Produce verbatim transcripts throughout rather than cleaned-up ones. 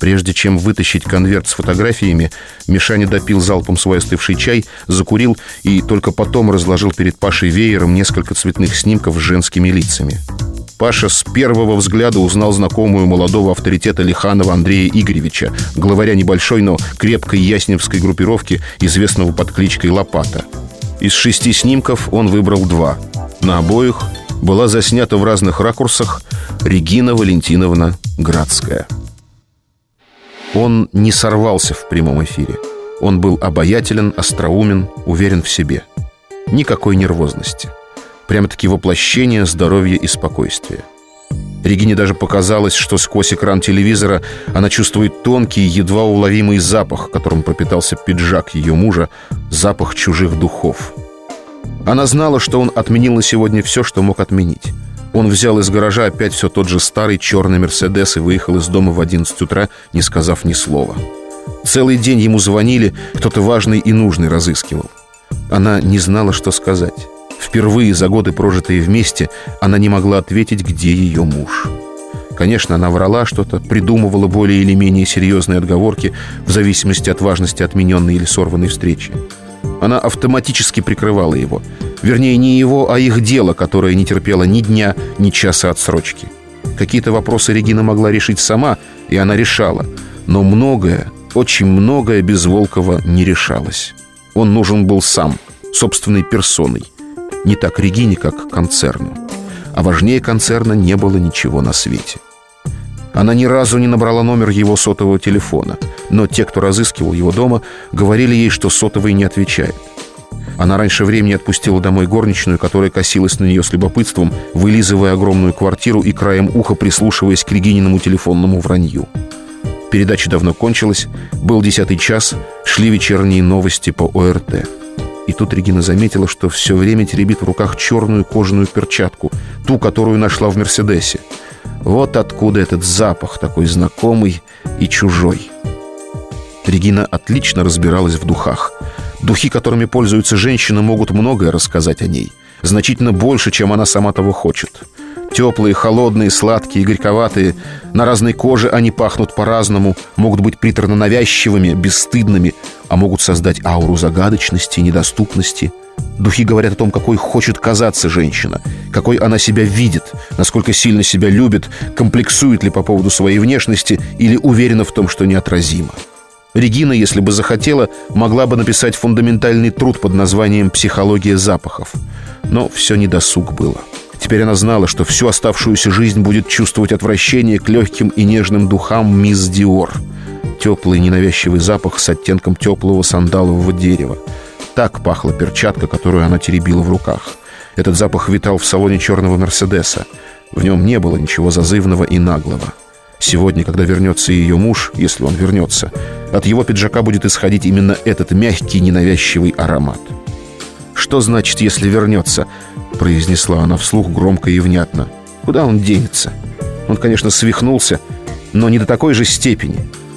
Прежде чем вытащить конверт с фотографиями, Мишаня допил залпом свой остывший чай, закурил и только потом разложил перед Пашей веером несколько цветных снимков с женскими лицами. Паша с первого взгляда узнал знакомую молодого авторитета Лиханова Андрея Игоревича, главаря небольшой, но крепкой ясневской группировки, известного под кличкой Лопата. Из шести снимков он выбрал два. На обоих была заснята в разных ракурсах Регина Валентиновна Градская. Он не сорвался в прямом эфире. Он был обаятелен, остроумен, уверен в себе. Никакой нервозности. Прямо-таки воплощение здоровья и спокойствия. Регине даже показалось, что сквозь экран телевизора она чувствует тонкий, едва уловимый запах, которым пропитался пиджак ее мужа, запах чужих духов. Она знала, что он отменил на сегодня все, что мог отменить. Он взял из гаража опять все тот же старый черный «Мерседес» и выехал из дома в одиннадцать утра, не сказав ни слова. Целый день ему звонили, кто-то важный и нужный разыскивал. Она не знала, что сказать. Впервые за годы, прожитые вместе, она не могла ответить, где ее муж. Конечно, она врала что-то, придумывала более или менее серьезные отговорки в зависимости от важности отмененной или сорванной встречи. Она автоматически прикрывала его. Вернее, не его, а их дело, которое не терпело ни дня, ни часа отсрочки. Какие-то вопросы Регина могла решить сама, и она решала. Но многое, очень многое без Волкова не решалось. Он нужен был сам, собственной персоной. Не так Регине, как концерну. А важнее концерна не было ничего на свете. Она ни разу не набрала номер его сотового телефона, но те, кто разыскивал его дома, говорили ей, что сотовый не отвечает. Она раньше времени отпустила домой горничную, которая косилась на нее с любопытством, вылизывая огромную квартиру и краем уха прислушиваясь к Регининому телефонному вранью. Передача давно кончилась, был десятый час, шли вечерние новости по О Р Т. И тут Регина заметила, что все время теребит в руках черную кожаную перчатку, ту, которую нашла в «Мерседесе». Вот откуда этот запах, такой знакомый и чужой. Регина отлично разбиралась в духах. Духи, которыми пользуются женщины, могут многое рассказать о ней. Значительно больше, чем она сама того хочет. Теплые, холодные, сладкие, горьковатые. На разной коже они пахнут по-разному, могут быть приторно-навязчивыми, бесстыдными, а могут создать ауру загадочности и недоступности. Духи говорят о том, какой хочет казаться женщина, какой она себя видит, насколько сильно себя любит, комплексует ли по поводу своей внешности или уверена в том, что неотразима. Регина, если бы захотела, могла бы написать фундаментальный труд под названием «Психология запахов». Но все недосуг было. Теперь она знала, что всю оставшуюся жизнь будет чувствовать отвращение к легким и нежным духам мисс Диор. Теплый ненавязчивый запах с оттенком теплого сандалового дерева. Так пахла перчатка, которую она теребила в руках. Этот запах витал в салоне черного «Мерседеса». В нем не было ничего зазывного и наглого. Сегодня, когда вернется ее муж, если он вернется, от его пиджака будет исходить именно этот мягкий, ненавязчивый аромат. «Что значит, если вернется?» — произнесла она вслух громко и внятно. «Куда он денется? Он, конечно, свихнулся, но не до такой же степени».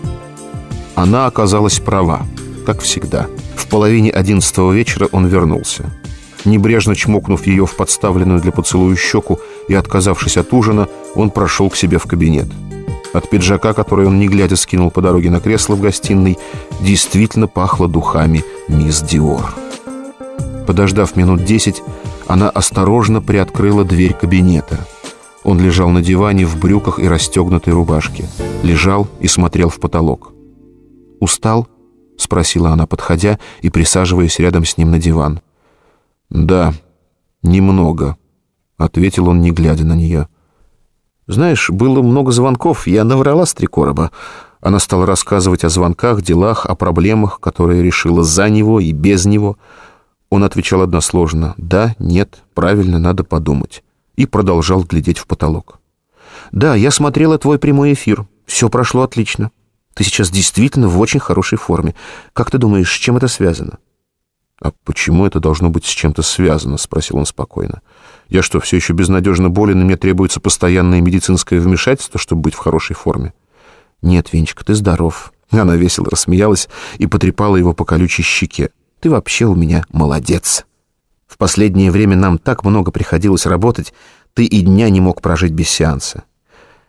Она оказалась права, как всегда. В половине одиннадцатого вечера он вернулся. Небрежно чмокнув ее в подставленную для поцелуя щеку и отказавшись от ужина, он прошел к себе в кабинет. От пиджака, который он не глядя скинул по дороге на кресло в гостиной, действительно пахло духами мисс Диор. Подождав минут десять, она осторожно приоткрыла дверь кабинета. Он лежал на диване в брюках и расстегнутой рубашке. Лежал и смотрел в потолок. «Устал?» — спросила она, подходя и присаживаясь рядом с ним на диван. «Да, немного», — ответил он, не глядя на нее. «Знаешь, было много звонков, я наврала с три короба». Она стала рассказывать о звонках, делах, о проблемах, которые решила за него и без него. Он отвечал односложно: «Да, нет, правильно, надо подумать», и продолжал глядеть в потолок. «Да, я смотрела твой прямой эфир. Все прошло отлично. Ты сейчас действительно в очень хорошей форме. Как ты думаешь, с чем это связано?» «А почему это должно быть с чем-то связано?» — спросил он спокойно. «Я что, все еще безнадежно болен, и мне требуется постоянное медицинское вмешательство, чтобы быть в хорошей форме?» «Нет, Венечка, ты здоров». Она весело рассмеялась и потрепала его по колючей щеке. «Ты вообще у меня молодец. В последнее время нам так много приходилось работать, ты и дня не мог прожить без сеанса.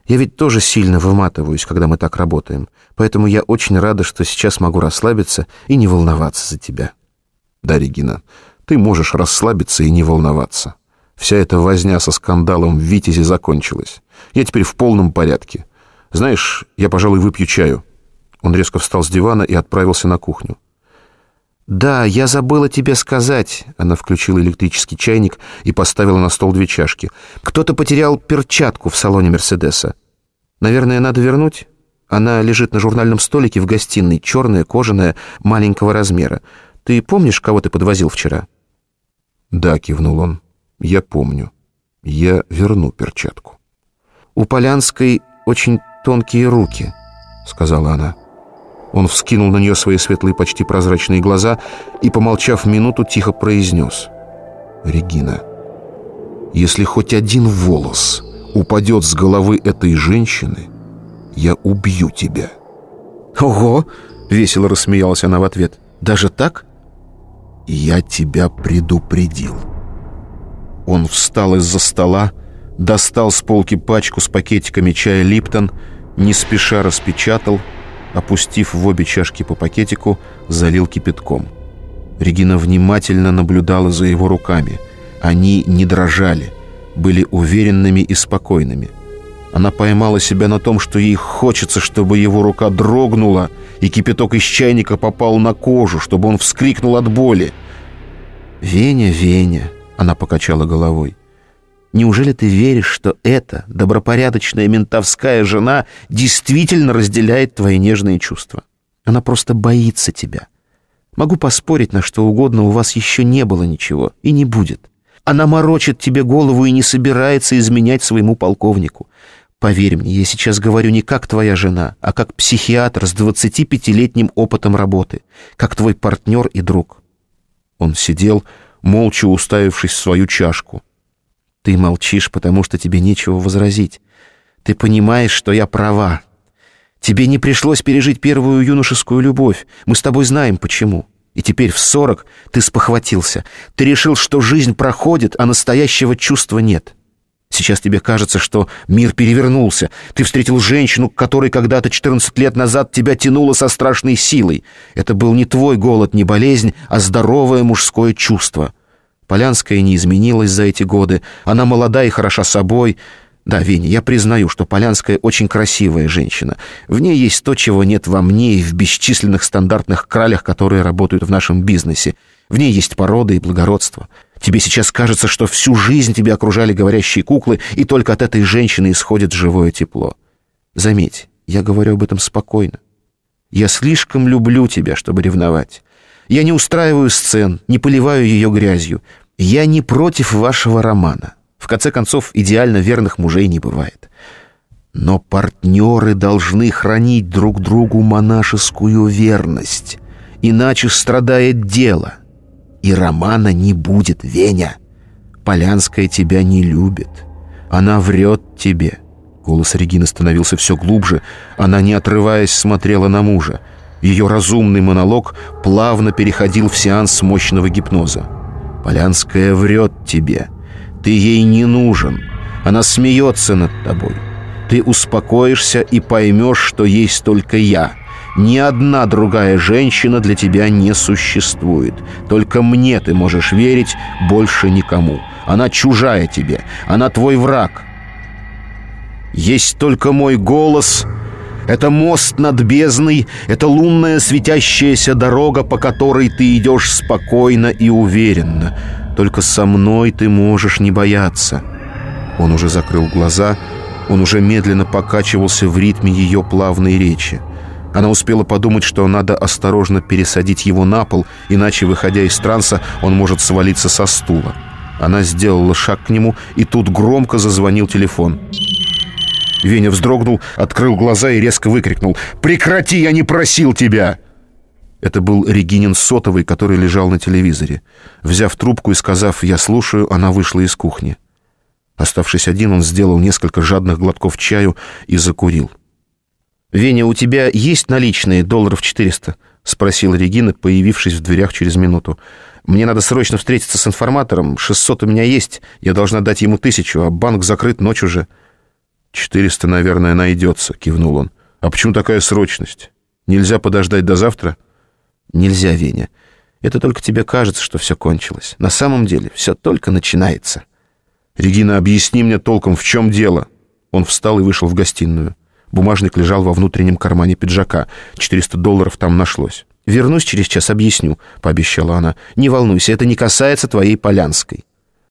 Я ведь тоже сильно выматываюсь, когда мы так работаем, поэтому я очень рада, что сейчас могу расслабиться и не волноваться за тебя». «Да, Регина, ты можешь расслабиться и не волноваться. Вся эта возня со скандалом в «Витязе» закончилась. Я теперь в полном порядке. Знаешь, я, пожалуй, выпью чаю». Он резко встал с дивана и отправился на кухню. «Да, я забыла тебе сказать». Она включила электрический чайник и поставила на стол две чашки. «Кто-то потерял перчатку в салоне «Мерседеса». Наверное, надо вернуть? Она лежит на журнальном столике в гостиной, черная, кожаная, маленького размера. Ты помнишь, кого ты подвозил вчера?» «Да», — кивнул он, — «я помню. Я верну перчатку». «У Полянской очень тонкие руки», — сказала она. Он вскинул на нее свои светлые, почти прозрачные глаза и, помолчав минуту, тихо произнес: «Регина, если хоть один волос упадет с головы этой женщины, я убью тебя». «Ого!» — весело рассмеялась она в ответ. «Даже так?» «Я тебя предупредил». Он встал из-за стола, достал с полки пачку с пакетиками чая «Липтон», не спеша распечатал, опустив в обе чашки по пакетику, залил кипятком. Регина внимательно наблюдала за его руками. Они не дрожали, были уверенными и спокойными. Она поймала себя на том, что ей хочется, чтобы его рука дрогнула, и кипяток из чайника попал на кожу, чтобы он вскрикнул от боли. «Веня, Веня», — она покачала головой, «неужели ты веришь, что эта добропорядочная ментовская жена действительно разделяет твои нежные чувства? Она просто боится тебя. Могу поспорить на что угодно, у вас еще не было ничего и не будет. Она морочит тебе голову и не собирается изменять своему полковнику. Поверь мне, я сейчас говорю не как твоя жена, а как психиатр с двадцатипятилетним опытом работы, как твой партнер и друг». Он сидел, молча уставившись в свою чашку. «Ты молчишь, потому что тебе нечего возразить. Ты понимаешь, что я права. Тебе не пришлось пережить первую юношескую любовь. Мы с тобой знаем, почему. И теперь в сорок ты спохватился. Ты решил, что жизнь проходит, а настоящего чувства нет. Сейчас тебе кажется, что мир перевернулся. Ты встретил женщину, к которой когда-то четырнадцать лет назад тебя тянуло со страшной силой. Это был не твой голод, не болезнь, а здоровое мужское чувство. Полянская не изменилась за эти годы. Она молода и хороша собой. Да, Веня, я признаю, что Полянская очень красивая женщина. В ней есть то, чего нет во мне и в бесчисленных стандартных кралях, которые работают в нашем бизнесе. В ней есть порода и благородство. Тебе сейчас кажется, что всю жизнь тебя окружали говорящие куклы, и только от этой женщины исходит живое тепло. Заметь, я говорю об этом спокойно. Я слишком люблю тебя, чтобы ревновать. Я не устраиваю сцен, не поливаю ее грязью. Я не против вашего романа. В конце концов, идеально верных мужей не бывает. Но партнеры должны хранить друг другу монашескую верность. Иначе страдает дело. И романа не будет, Веня. Полянская тебя не любит. Она врет тебе». Голос Регины становился все глубже. Она, не отрываясь, смотрела на мужа. Ее разумный монолог плавно переходил в сеанс мощного гипноза. «Полянская врет тебе. Ты ей не нужен. Она смеется над тобой. Ты успокоишься и поймешь, что есть только я. Ни одна другая женщина для тебя не существует. Только мне ты можешь верить, больше никому. Она чужая тебе. Она твой враг. Есть только мой голос. Это мост над бездной. Это лунная светящаяся дорога, по которой ты идешь спокойно и уверенно. Только со мной ты можешь не бояться». Он уже закрыл глаза. Он уже медленно покачивался в ритме ее плавной речи. Она успела подумать, что надо осторожно пересадить его на пол, иначе, выходя из транса, он может свалиться со стула. Она сделала шаг к нему, и тут громко зазвонил телефон. Веня вздрогнул, открыл глаза и резко выкрикнул: «Прекрати, я не просил тебя!» Это был Регинин сотовый, который лежал на телевизоре. Взяв трубку и сказав «я слушаю», она вышла из кухни. Оставшись один, он сделал несколько жадных глотков чаю и закурил. «Веня, у тебя есть наличные долларов четыреста?» — спросила Регина, появившись в дверях через минуту. «Мне надо срочно встретиться с информатором. шестьсот у меня есть. Я должна дать ему тысячу, а банк закрыт, ночь уже». «Четыреста, наверное, найдется», — кивнул он. «А почему такая срочность? Нельзя подождать до завтра?» «Нельзя, Веня. Это только тебе кажется, что все кончилось. На самом деле все только начинается». «Регина, объясни мне толком, в чем дело?» Он встал и вышел в гостиную. Бумажник лежал во внутреннем кармане пиджака. четыреста долларов там нашлось. «Вернусь через час, объясню», — пообещала она. «Не волнуйся, это не касается твоей Полянской».